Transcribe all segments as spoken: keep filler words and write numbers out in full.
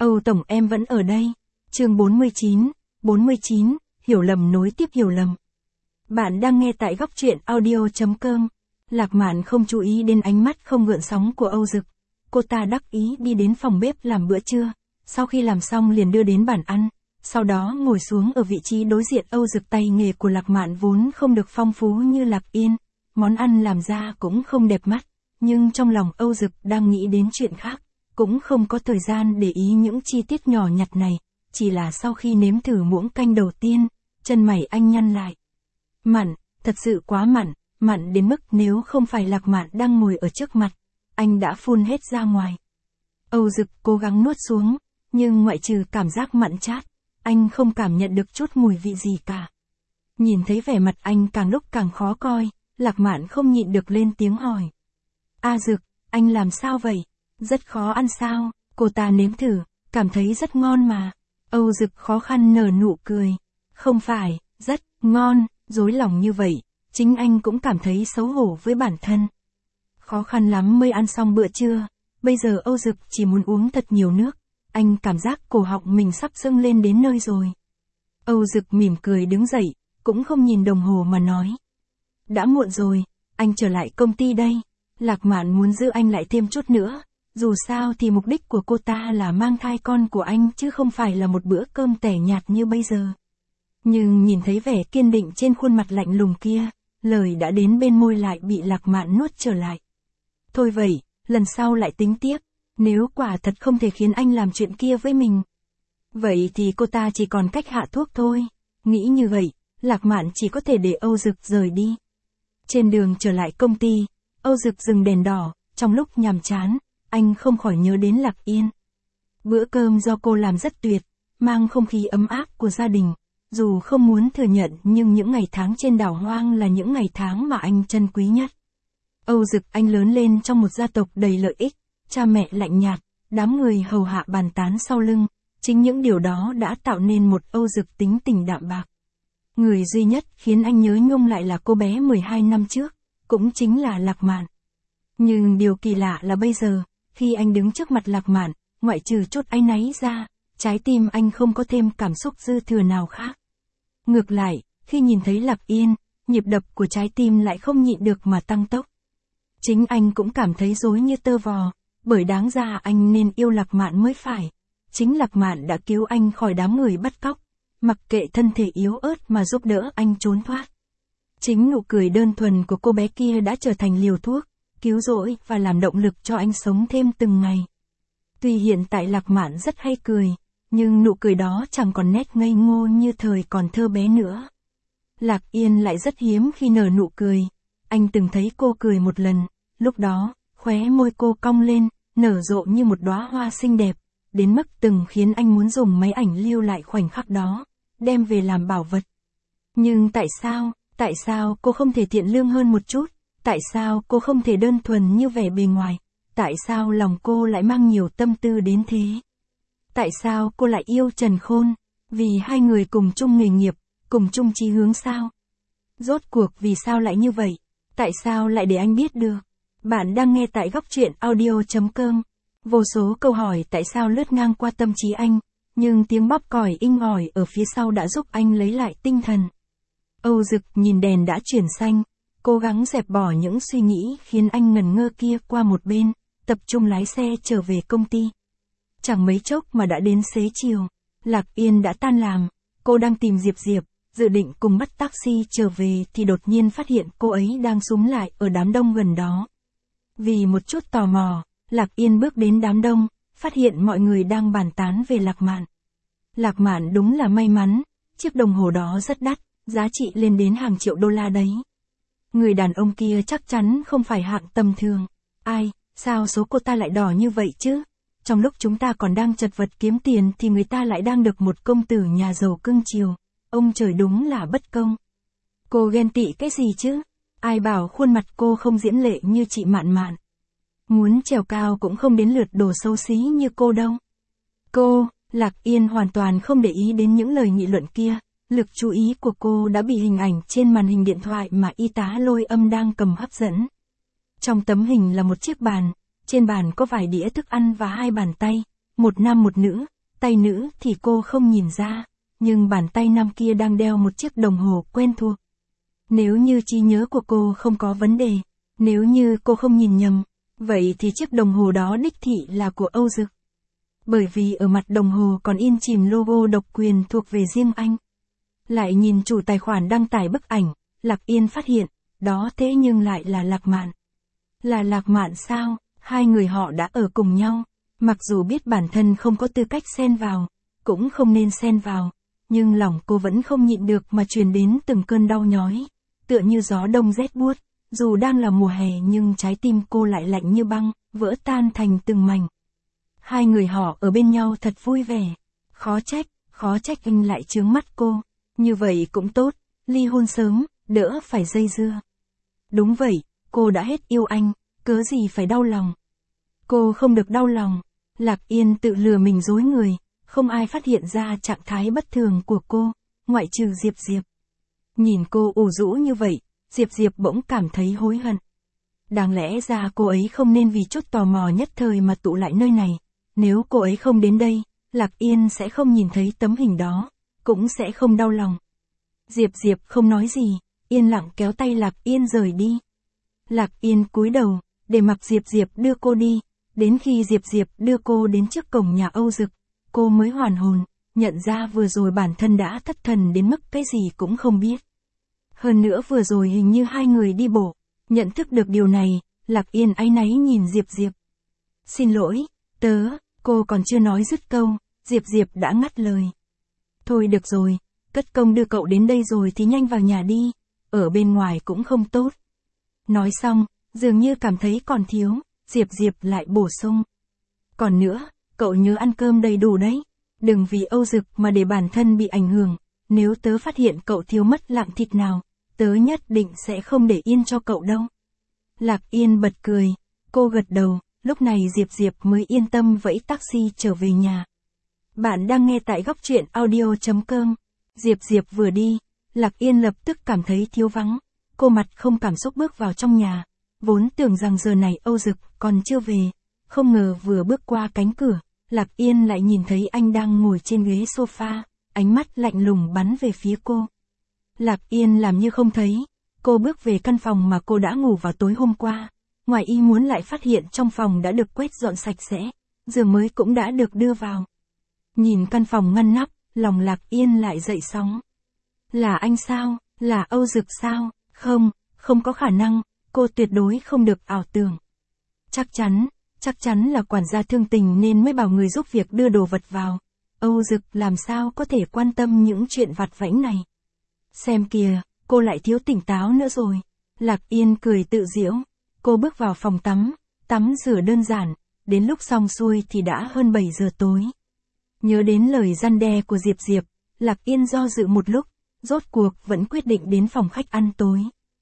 Âu Tổng em vẫn ở đây. Chương bốn mươi chín, bốn mươi chín, hiểu lầm nối tiếp hiểu lầm. Bạn đang nghe tại góc truyện audio chấm com. Lạc Mạn không chú ý đến ánh mắt không gợn sóng của Âu Dực. Cô ta đắc ý đi đến phòng bếp làm bữa trưa. Sau khi làm xong liền đưa đến bàn ăn. Sau đó ngồi xuống ở vị trí đối diện Âu Dực. Tay nghề của Lạc Mạn vốn không được phong phú như Lạc Yên. Món ăn làm ra cũng không đẹp mắt. Nhưng trong lòng Âu Dực đang nghĩ đến chuyện khác. Cũng không có thời gian để ý những chi tiết nhỏ nhặt này. Chỉ là sau khi nếm thử muỗng canh đầu tiên, chân mày anh nhăn lại. Mặn, thật sự quá mặn, mặn đến mức nếu không phải Lạc Mạn đang ngồi ở trước mặt, anh đã phun hết ra ngoài. Âu Dực cố gắng nuốt xuống, nhưng ngoại trừ cảm giác mặn chát, anh không cảm nhận được chút mùi vị gì cả. Nhìn thấy vẻ mặt anh càng lúc càng khó coi, Lạc Mạn không nhịn được lên tiếng hỏi. A Dực, anh làm sao vậy? Rất khó ăn sao? Cô ta nếm thử, cảm thấy rất ngon mà. Âu Dực khó khăn nở nụ cười. Không phải, rất ngon, dối lòng như vậy, chính anh cũng cảm thấy xấu hổ với bản thân. Khó khăn lắm mới ăn xong bữa trưa, bây giờ Âu Dực chỉ muốn uống thật nhiều nước, anh cảm giác cổ họng mình sắp dâng lên đến nơi rồi. Âu Dực mỉm cười đứng dậy, cũng không nhìn đồng hồ mà nói. Đã muộn rồi, anh trở lại công ty đây. Lạc Mạn muốn giữ anh lại thêm chút nữa. Dù sao thì mục đích của cô ta là mang thai con của anh chứ không phải là một bữa cơm tẻ nhạt như bây giờ. Nhưng nhìn thấy vẻ kiên định trên khuôn mặt lạnh lùng kia, lời đã đến bên môi lại bị Lạc Mạn nuốt trở lại. Thôi vậy, lần sau lại tính tiếp, nếu quả thật không thể khiến anh làm chuyện kia với mình. Vậy thì cô ta chỉ còn cách hạ thuốc thôi. Nghĩ như vậy, Lạc Mạn chỉ có thể để Âu Dực rời đi. Trên đường trở lại công ty, Âu Dực dừng đèn đỏ, trong lúc nhàm chán. Anh không khỏi nhớ đến Lạc Yên. Bữa cơm do cô làm rất tuyệt, mang không khí ấm áp của gia đình. Dù không muốn thừa nhận nhưng những ngày tháng trên đảo hoang là những ngày tháng mà anh trân quý nhất. Âu Dực anh lớn lên trong một gia tộc đầy lợi ích, cha mẹ lạnh nhạt, đám người hầu hạ bàn tán sau lưng. Chính những điều đó đã tạo nên một Âu Dực tính tình đạm bạc. Người duy nhất khiến anh nhớ nhung lại là cô bé mười hai năm trước, cũng chính là Lạc Mạn. Nhưng điều kỳ lạ là bây giờ, khi anh đứng trước mặt Lạc Mạn, ngoại trừ chút áy náy ra, trái tim anh không có thêm cảm xúc dư thừa nào khác. Ngược lại, khi nhìn thấy Lạc Yên, nhịp đập của trái tim lại không nhịn được mà tăng tốc. Chính anh cũng cảm thấy rối như tơ vò, bởi đáng ra anh nên yêu Lạc Mạn mới phải. Chính Lạc Mạn đã cứu anh khỏi đám người bắt cóc, mặc kệ thân thể yếu ớt mà giúp đỡ anh trốn thoát. Chính nụ cười đơn thuần của cô bé kia đã trở thành liều thuốc, cứu rỗi và làm động lực cho anh sống thêm từng ngày. Tuy hiện tại Lạc Mạn rất hay cười, nhưng nụ cười đó chẳng còn nét ngây ngô như thời còn thơ bé nữa. Lạc Yên lại rất hiếm khi nở nụ cười. Anh từng thấy cô cười một lần, lúc đó, khóe môi cô cong lên, nở rộ như một đóa hoa xinh đẹp, đến mức từng khiến anh muốn dùng máy ảnh lưu lại khoảnh khắc đó, đem về làm bảo vật. Nhưng tại sao, tại sao cô không thể thiện lương hơn một chút? Tại sao cô không thể đơn thuần như vẻ bề ngoài? Tại sao lòng cô lại mang nhiều tâm tư đến thế? Tại sao cô lại yêu Trần Khôn? Vì hai người cùng chung nghề nghiệp, cùng chung chí hướng sao? Rốt cuộc vì sao lại như vậy? Tại sao lại để anh biết được? Bạn đang nghe tại góc truyện audio chấm com. Vô số câu hỏi tại sao lướt ngang qua tâm trí anh, nhưng tiếng bóp còi inh ỏi ở phía sau đã giúp anh lấy lại tinh thần. Âu Dực nhìn đèn đã chuyển xanh, cố gắng dẹp bỏ những suy nghĩ khiến anh ngần ngơ kia qua một bên, tập trung lái xe trở về công ty. Chẳng mấy chốc mà đã đến xế chiều, Lạc Yên đã tan làm, cô đang tìm Diệp Diệp, dự định cùng bắt taxi trở về thì đột nhiên phát hiện cô ấy đang súm lại ở đám đông gần đó. Vì một chút tò mò, Lạc Yên bước đến đám đông, phát hiện mọi người đang bàn tán về Lạc Mạn. Lạc Mạn đúng là may mắn, chiếc đồng hồ đó rất đắt, giá trị lên đến hàng triệu đô la đấy. Người đàn ông kia chắc chắn không phải hạng tầm thường. Ai, sao số cô ta lại đỏ như vậy chứ? Trong lúc chúng ta còn đang chật vật kiếm tiền thì người ta lại đang được một công tử nhà giàu cưng chiều. Ông trời đúng là bất công. Cô ghen tị cái gì chứ? Ai bảo khuôn mặt cô không diễm lệ như chị Mạn Mạn. Muốn trèo cao cũng không đến lượt đồ xấu xí như cô đâu. Cô, Lạc Yên hoàn toàn không để ý đến những lời nghị luận kia. Lực chú ý của cô đã bị hình ảnh trên màn hình điện thoại mà y tá Lôi Âm đang cầm hấp dẫn. Trong tấm hình là một chiếc bàn, trên bàn có vài đĩa thức ăn và hai bàn tay, một nam một nữ, tay nữ thì cô không nhìn ra, nhưng bàn tay nam kia đang đeo một chiếc đồng hồ quen thuộc. Nếu như trí nhớ của cô không có vấn đề, nếu như cô không nhìn nhầm, vậy thì chiếc đồng hồ đó đích thị là của Âu Dực. Bởi vì ở mặt đồng hồ còn in chìm logo độc quyền thuộc về riêng anh. Lại nhìn chủ tài khoản đăng tải bức ảnh, Lạc Yên phát hiện, đó thế nhưng lại là Lạc Mạn. Là Lạc Mạn sao? Hai người họ đã ở cùng nhau, mặc dù biết bản thân không có tư cách xen vào, cũng không nên xen vào, nhưng lòng cô vẫn không nhịn được mà truyền đến từng cơn đau nhói, tựa như gió đông rét buốt, dù đang là mùa hè nhưng trái tim cô lại lạnh như băng, vỡ tan thành từng mảnh. Hai người họ ở bên nhau thật vui vẻ, khó trách, khó trách anh lại chướng mắt cô, như vậy cũng tốt, ly hôn sớm, đỡ phải dây dưa. Đúng vậy, cô đã hết yêu anh, cớ gì phải đau lòng. Cô không được đau lòng, Lạc Yên tự lừa mình dối người, không ai phát hiện ra trạng thái bất thường của cô, ngoại trừ Diệp Diệp. Nhìn cô ủ rũ như vậy, Diệp Diệp bỗng cảm thấy hối hận. Đáng lẽ ra cô ấy không nên vì chút tò mò nhất thời mà tụ lại nơi này, nếu cô ấy không đến đây, Lạc Yên sẽ không nhìn thấy tấm hình đó, cũng sẽ không đau lòng. Diệp Diệp không nói gì, yên lặng kéo tay Lạc Yên rời đi. Lạc Yên cúi đầu, để mặc Diệp Diệp đưa cô đi, đến khi Diệp Diệp đưa cô đến trước cổng nhà Âu Dực, cô mới hoàn hồn, nhận ra vừa rồi bản thân đã thất thần đến mức cái gì cũng không biết. Hơn nữa vừa rồi hình như hai người đi bộ, nhận thức được điều này, Lạc Yên áy náy nhìn Diệp Diệp. Xin lỗi, tớ, cô còn chưa nói dứt câu, Diệp Diệp đã ngắt lời. Thôi được rồi, cất công đưa cậu đến đây rồi thì nhanh vào nhà đi, ở bên ngoài cũng không tốt. Nói xong, dường như cảm thấy còn thiếu, Diệp Diệp lại bổ sung. Còn nữa, cậu nhớ ăn cơm đầy đủ đấy, đừng vì Âu Dực mà để bản thân bị ảnh hưởng, nếu tớ phát hiện cậu thiếu mất lạng thịt nào, tớ nhất định sẽ không để yên cho cậu đâu. Lạc Yên bật cười, cô gật đầu, lúc này Diệp Diệp mới yên tâm vẫy taxi trở về nhà. Bạn đang nghe tại góc truyện audio chấm com. Diệp Diệp vừa đi, Lạc Yên lập tức cảm thấy thiếu vắng, cô mặt không cảm xúc bước vào trong nhà, vốn tưởng rằng giờ này Âu Dực còn chưa về, không ngờ vừa bước qua cánh cửa, Lạc Yên lại nhìn thấy anh đang ngồi trên ghế sofa, ánh mắt lạnh lùng bắn về phía cô. Lạc Yên làm như không thấy, cô bước về căn phòng mà cô đã ngủ vào tối hôm qua, ngoài ý muốn lại phát hiện trong phòng đã được quét dọn sạch sẽ, giường mới cũng đã được đưa vào. Nhìn căn phòng ngăn nắp, lòng Lạc Yên lại dậy sóng. Là anh sao? Là Âu Dực sao? Không, không có khả năng, cô tuyệt đối không được ảo tưởng. Chắc chắn, chắc chắn là quản gia thương tình nên mới bảo người giúp việc đưa đồ vật vào. Âu Dực làm sao có thể quan tâm những chuyện vặt vãnh này. Xem kìa, cô lại thiếu tỉnh táo nữa rồi. Lạc Yên cười tự giễu, cô bước vào phòng tắm, tắm rửa đơn giản, đến lúc xong xuôi thì đã hơn bảy giờ tối. Nhớ đến lời răn đe của Diệp Diệp, Lạc Yên do dự một lúc, rốt cuộc vẫn quyết định đến phòng khách ăn tối.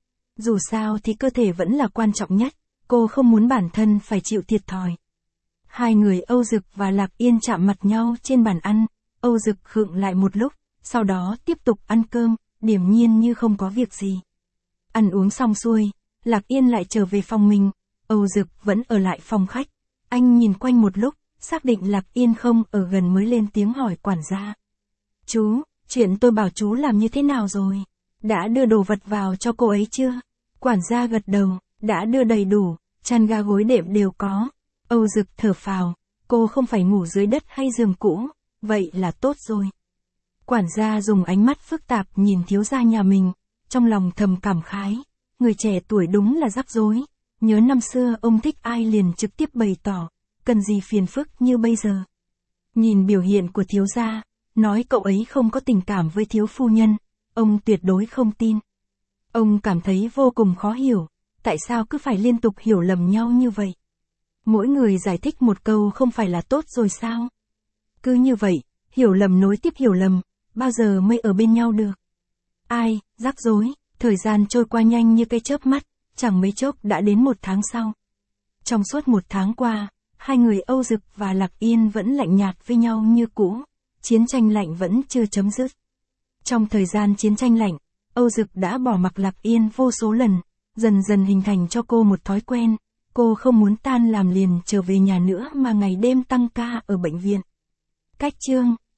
Dù sao thì cơ thể vẫn là quan trọng nhất, cô không muốn bản thân phải chịu thiệt thòi. Hai người Âu Dực và Lạc Yên chạm mặt nhau trên bàn ăn, Âu Dực khựng lại một lúc, sau đó tiếp tục ăn cơm, điềm nhiên như không có việc gì. Ăn uống xong xuôi, Lạc Yên lại trở về phòng mình, Âu Dực vẫn ở lại phòng khách. Anh nhìn quanh một lúc, xác định Lạc Yên không ở gần mới lên tiếng hỏi quản gia. Chú, chuyện tôi bảo chú làm như thế nào rồi? Đã đưa đồ vật vào cho cô ấy chưa? Quản gia gật đầu, đã đưa đầy đủ, chăn ga gối đệm đều có. Âu Dực thở phào, cô không phải ngủ dưới đất hay giường cũ, vậy là tốt rồi. Quản gia dùng ánh mắt phức tạp nhìn thiếu gia nhà mình, trong lòng thầm cảm khái, người trẻ tuổi đúng là rắc rối, nhớ năm xưa ông thích ai liền trực tiếp bày tỏ, cần gì phiền phức như bây giờ. Nhìn biểu hiện của thiếu gia, nói cậu ấy không có tình cảm với thiếu phu nhân, ông tuyệt đối không tin. Ông cảm thấy vô cùng khó hiểu, tại sao cứ phải liên tục hiểu lầm nhau như vậy. Mỗi người giải thích một câu không phải là tốt rồi sao? Cứ như vậy, hiểu lầm nối tiếp hiểu lầm, bao giờ mới ở bên nhau được? Ai, rắc rối, thời gian trôi qua nhanh như cái chớp mắt, chẳng mấy chốc đã đến một tháng sau. Trong suốt một tháng qua, hai người Âu Dực và Lạc Yên vẫn lạnh nhạt với nhau như cũ, chiến tranh lạnh vẫn chưa chấm dứt. Trong thời gian chiến tranh lạnh, Âu Dực đã bỏ mặc Lạc Yên vô số lần, dần dần hình thành cho cô một thói quen, cô cô không muốn tan làm liền trở về nhà nữa mà ngày đêm tăng ca ở bệnh viện. Cách chương